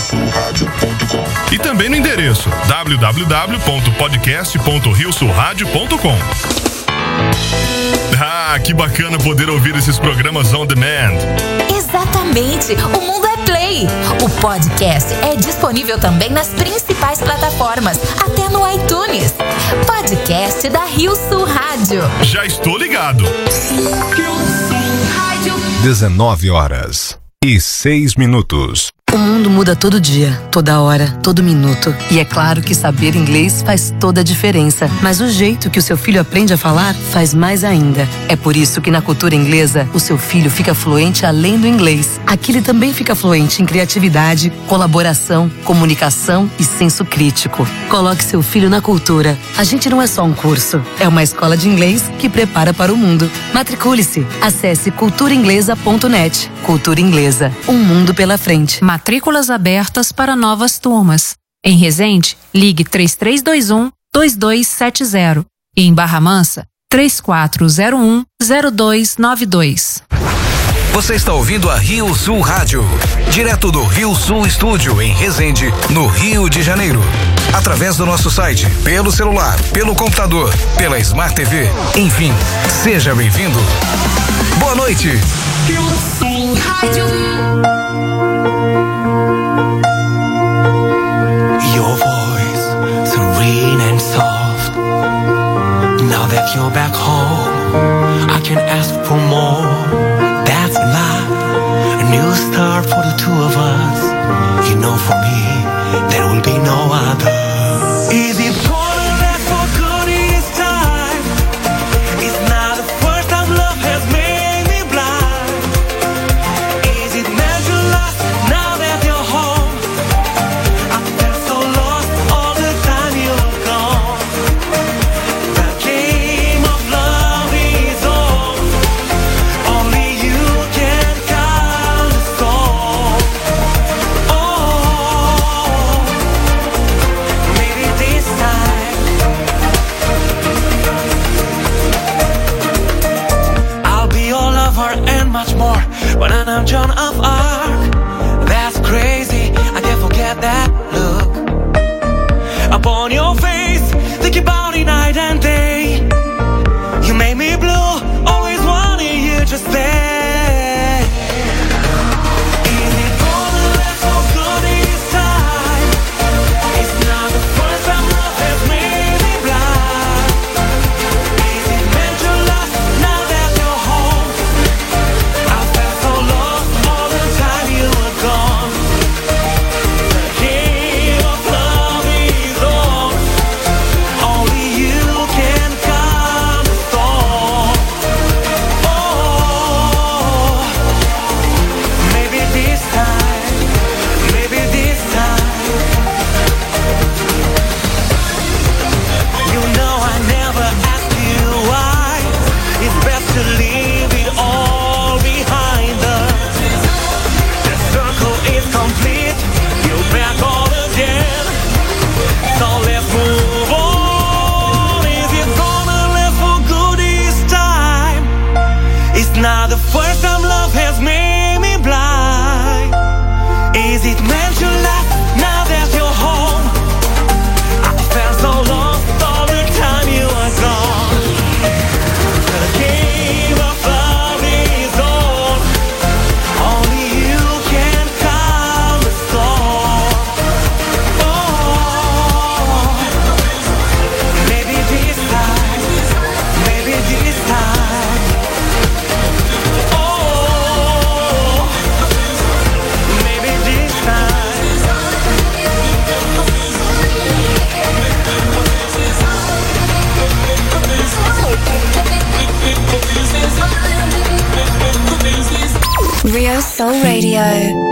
Speaker 13: E também no endereço w w w ponto podcast ponto rio sul rádio ponto com. Ah, que bacana poder ouvir esses programas on demand.
Speaker 14: Exatamente, o mundo é play. O podcast é disponível também nas principais plataformas, até no iTunes. Podcast da Rio Sul Rádio.
Speaker 13: Já estou ligado.
Speaker 3: dezenove horas e seis minutos.
Speaker 16: O mundo muda todo dia, toda hora, todo minuto. E é claro que saber inglês faz toda a diferença. Mas o jeito que o seu filho aprende a falar faz mais ainda. É por isso que na cultura inglesa, o seu filho fica fluente além do inglês. Aqui ele também fica fluente em criatividade, colaboração, comunicação e senso crítico. Coloque seu filho na cultura. A gente não é só um curso, é uma escola de inglês que prepara para o mundo. Matricule-se. Acesse cultura inglesa ponto net. Cultura Inglesa. Um mundo pela frente.
Speaker 2: Matrículas abertas para novas turmas. Em Resende, ligue três três dois um, dois dois sete zero e em Barra Mansa, três quatro zero um, zero dois nove dois.
Speaker 17: Você está ouvindo a Rio Sul Rádio, direto do Rio Sul Estúdio, em Resende, no Rio de Janeiro. Através do nosso site, pelo celular, pelo computador, pela Smart T V. Enfim, seja bem-vindo. Boa noite.
Speaker 7: Rio Sul Rádio.
Speaker 8: Your voice, serene and soft. Now that you're back home, I can ask for more. That's life, a new start for the two of us. You know, for me, there will be no other. Is it gonna last for good this time? It's not the first time love has made me blind. Is it meant to last now that you're home? I felt so lost all the time you were gone. The game of love is on. Only you can count the storm. Oh, maybe this time I'll be your lover and much more. But I'm Joan of Arc. That's crazy, I can't forget that look upon your face, think about it night and day. You made me blue, always wanted you to stay. Is it gonna last for good this time? It's not the first time love has made me blind. Is it meant to last now that you're home? I felt so lost all the time you were gone. The game
Speaker 9: Soul Radio.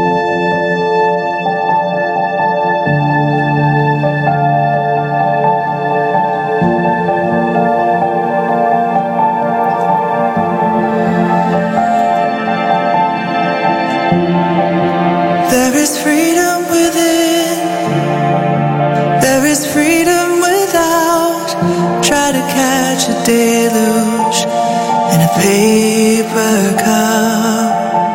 Speaker 8: There is freedom within, there is freedom without. Try to catch a deluge in a paper cup.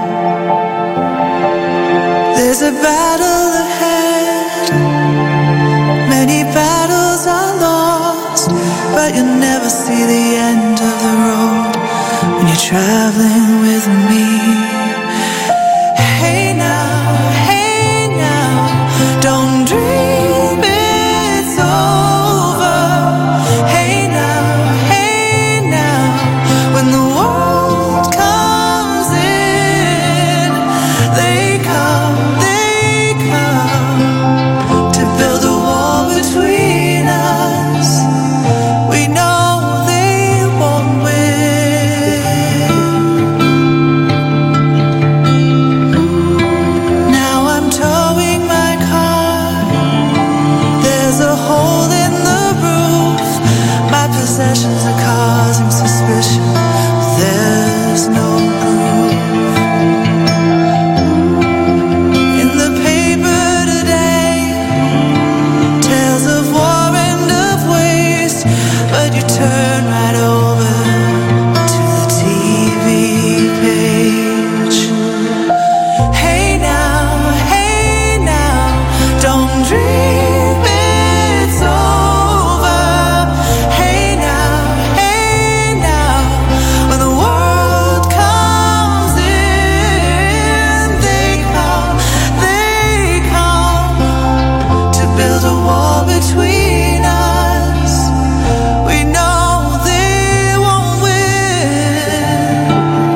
Speaker 8: There's a battle ahead, many battles are lost, but you'll never see the end of the road when you're traveling with me. Hey now, hey now, don't dream it's over. Hey now, hey now, when the world comes in, they come, they come to build a wall between us. We know they won't win. Now I'm towing my car. There's a hole in the roof. My possessions are causing suspicion. There's no proof. In the paper today, tales of war and of waste, but you turn right over to the T V page. Hey now, hey now, don't dream it's over. Hey now, hey now, when the world comes in, they come, they come to build a wall between us. We know they won't win.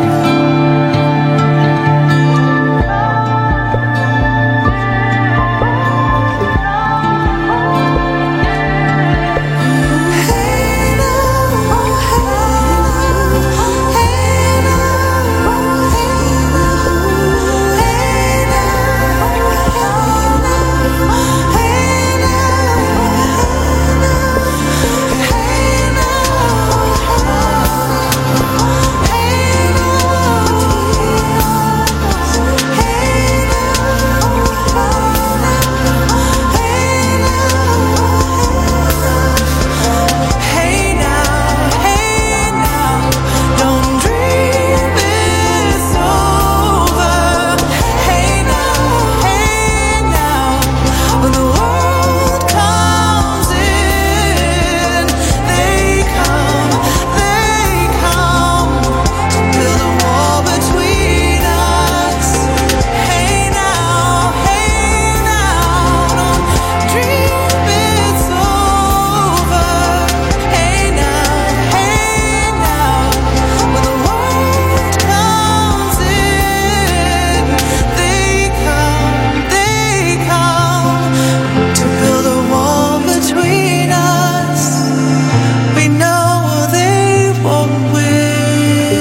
Speaker 8: Hey now, hey now, don't dream it's over. Hey now, hey now, when the world comes in, they come, they come to build a wall between us. Hey now, hey now, don't dream it's over. Hey now, hey now, when the world comes in, they come, they come to build a wall between us. We know they won't win.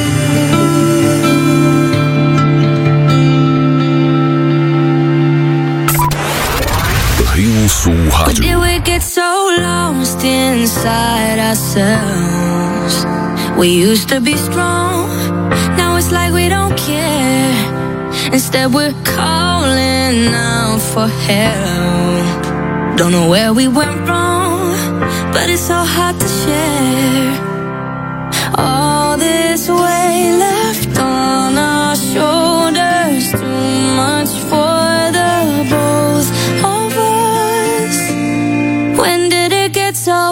Speaker 3: Rio Sul
Speaker 9: When
Speaker 3: Rádio.
Speaker 9: did we get so lost inside ourselves? We used to be strong, now it's like we don't care. Instead we're calling out for help. Don't know where we went wrong, but it's so hard to share. All this weight left on our shoulders, too much for the both of us. When did it get so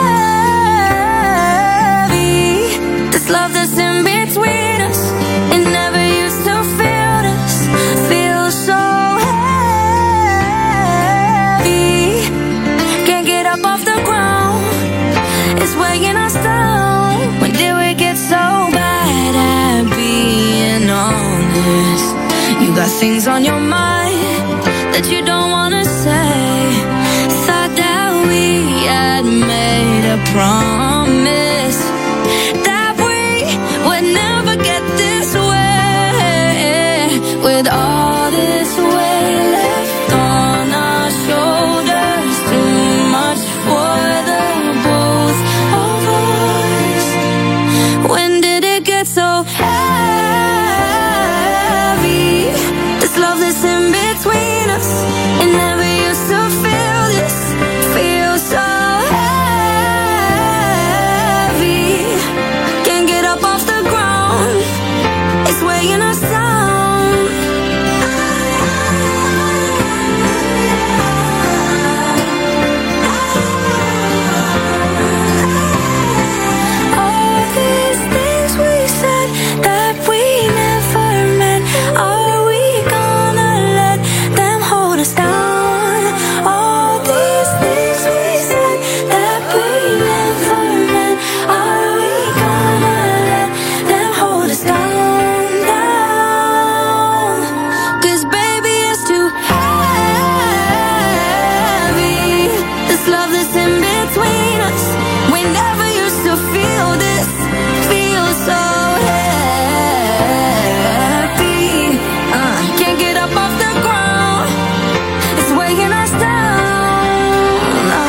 Speaker 9: heavy? This love that's in between us, it never used to feel this, feel so heavy. Can't get up off the ground, it's weighing us down. When did we get so bad at being honest? You got things on your mind that you don't wanna say. Thought that we had made a promise that we would never get this way. With all love that's in between us. It never used to feel this, feel so heavy. Can't get up off the ground, it's weighing us down. All these things we said that we never meant, are we gonna let them hold us down? All these things we said that we never meant, are we gonna let them hold us down, down? 'Cause baby it's too heavy, this love that's in between us. We never used to feel this, feel so happy. Uh, can't get up off the ground, it's weighing us down. Uh.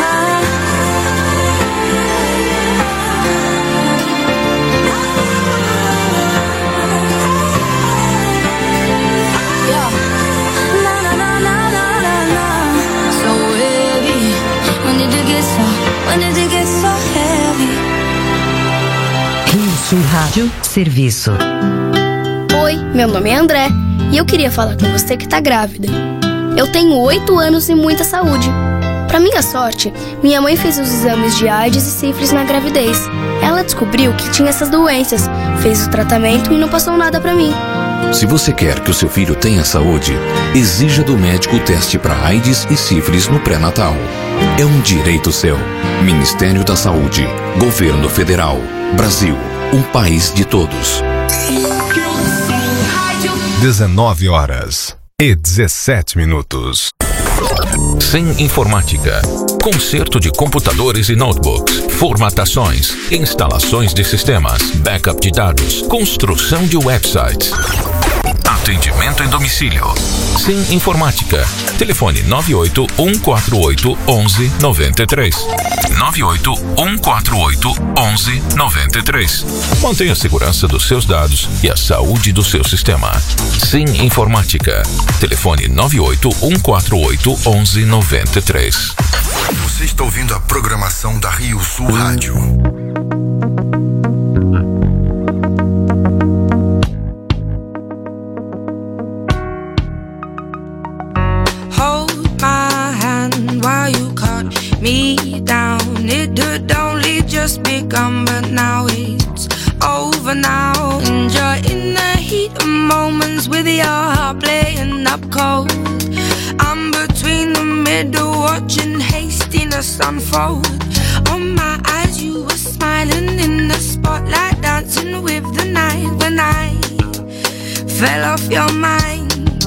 Speaker 9: Yeah. Na na na na na na na. So heavy. When did you get so? When did you get so heavy?
Speaker 16: Rio Sul Rádio Serviço.
Speaker 18: Oi, meu nome é André e eu queria falar com você que tá grávida. Eu tenho oito anos e muita saúde. Pra minha sorte, minha mãe fez os exames de AIDS e sífilis na gravidez. Ela descobriu que tinha essas doenças, fez o tratamento e não passou nada pra mim.
Speaker 19: Se você quer que o seu filho tenha saúde, exija do médico o teste para AIDS e sífilis no pré-natal. É um direito seu. Ministério da Saúde, Governo Federal, Brasil, um país de todos.
Speaker 3: dezenove horas e dezessete minutos.
Speaker 5: Sem Informática. Conserto de computadores e notebooks, formatações, instalações de sistemas, backup de dados, construção de websites. Atendimento em domicílio. Sim Informática. Telefone nove oito um quatro oito um um nove três. nove oito um quatro oito um um nove três. Mantenha a segurança dos seus dados e a saúde do seu sistema. Sim Informática. Telefone nove oito um quatro oito um um nove três.
Speaker 6: Você está ouvindo a programação da Rio Sul Rádio.
Speaker 20: Me down, it had only just begun, but now it's over now. Enjoying the heat of moments with your heart playing up cold. I'm between the middle, watching hastiness unfold. On my eyes, you were smiling in the spotlight, dancing with the night. When I fell off your mind,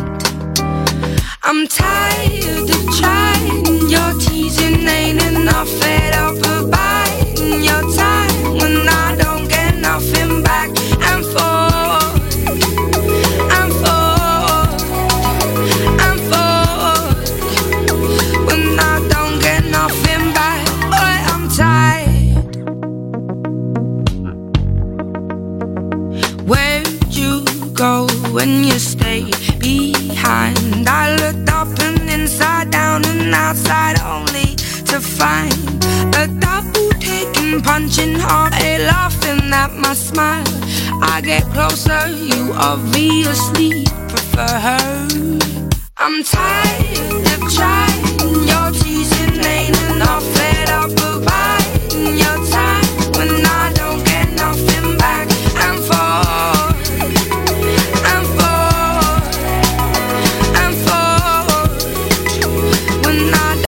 Speaker 20: I'm tired of trying. Your teasing ain't enough, fed up of biding your time when I don't get nothing back. I'm forward, I'm forward, I'm forward when I don't get nothing back. Boy, I'm tired. Where'd you go when you stayed behind? I looked up and inside down and outside only to find a double taking, punching hard, a laughing at my smile. I get closer, you obviously prefer her. I'm tired